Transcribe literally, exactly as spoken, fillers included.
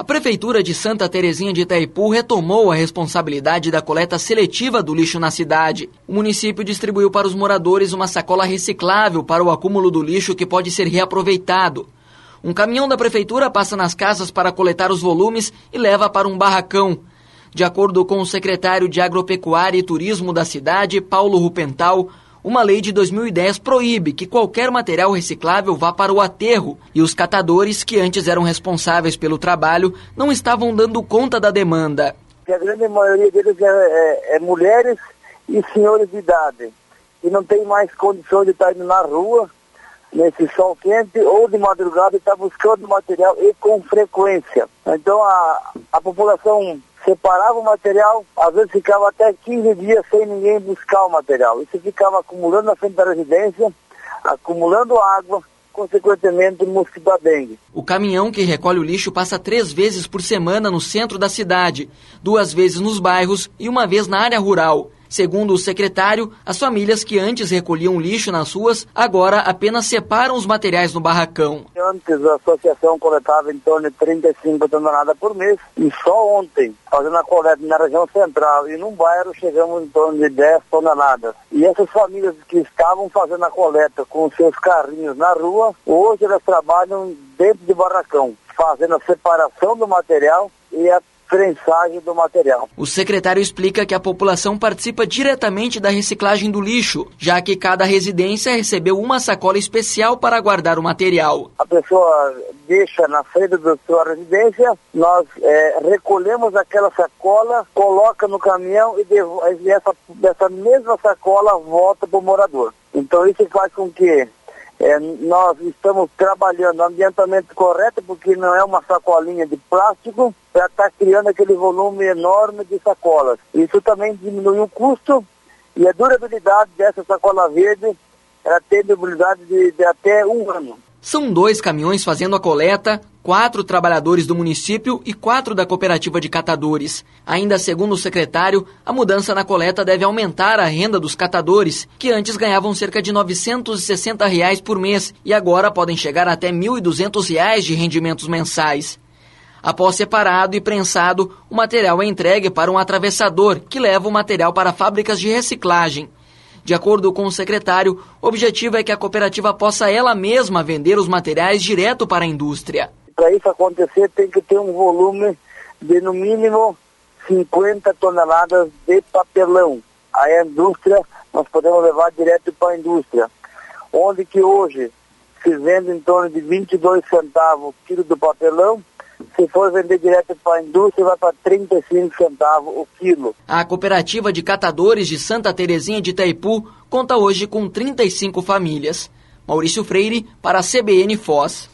A Prefeitura de Santa Terezinha de Itaipu retomou a responsabilidade da coleta seletiva do lixo na cidade. O município distribuiu para os moradores uma sacola reciclável para o acúmulo do lixo que pode ser reaproveitado. Um caminhão da Prefeitura passa nas casas para coletar os volumes e leva para um barracão. De acordo com o secretário de Agropecuária e Turismo da cidade, Paulo Rupental, uma lei de dois mil e dez proíbe que qualquer material reciclável vá para o aterro e os catadores, que antes eram responsáveis pelo trabalho, não estavam dando conta da demanda. A grande maioria deles é, é, é mulheres e senhores de idade, que não tem mais condições de estar indo na rua, nesse sol quente, ou de madrugada, e está buscando material e com frequência. Então a, a população separava o material, às vezes ficava até quinze dias sem ninguém buscar o material. Isso ficava acumulando na frente da residência, acumulando água, consequentemente mosquito da dengue. O caminhão que recolhe o lixo passa três vezes por semana no centro da cidade, duas vezes nos bairros e uma vez na área rural. Segundo o secretário, as famílias que antes recolhiam lixo nas ruas, agora apenas separam os materiais no barracão. Antes a associação coletava em torno de trinta e cinco toneladas por mês, e só ontem, fazendo a coleta na região central e num bairro, chegamos em torno de dez toneladas. E essas famílias que estavam fazendo a coleta com seus carrinhos na rua, hoje elas trabalham dentro de barracão, fazendo a separação do material e a prensagem do material. O secretário explica que a população participa diretamente da reciclagem do lixo, já que cada residência recebeu uma sacola especial para guardar o material. A pessoa deixa na frente da sua residência, nós é, recolhemos aquela sacola, coloca no caminhão e, devo, e essa, essa mesma sacola volta para o morador. Então isso faz com que É, nós estamos trabalhando no ambientamento correto, porque não é uma sacolinha de plástico, para estar tá criando aquele volume enorme de sacolas. Isso também diminui o custo e a durabilidade dessa sacola verde, ela tem durabilidade de, de até um ano. São dois caminhões fazendo a coleta, quatro trabalhadores do município e quatro da cooperativa de catadores. Ainda segundo o secretário, a mudança na coleta deve aumentar a renda dos catadores, que antes ganhavam cerca de novecentos e sessenta reais por mês e agora podem chegar até mil e duzentos reais de rendimentos mensais. Após separado e prensado, o material é entregue para um atravessador, que leva o material para fábricas de reciclagem. De acordo com o secretário, o objetivo é que a cooperativa possa ela mesma vender os materiais direto para a indústria. Para isso acontecer, tem que ter um volume de no mínimo cinquenta toneladas de papelão. Aí a indústria, nós podemos levar direto para a indústria, onde que hoje se vende em torno de vinte e dois centavos o quilo do papelão. Se for vender direto para a indústria, vai para trinta e cinco centavos o quilo. A cooperativa de catadores de Santa Terezinha de Itaipu conta hoje com trinta e cinco famílias. Maurício Freire, para a C B N Foz.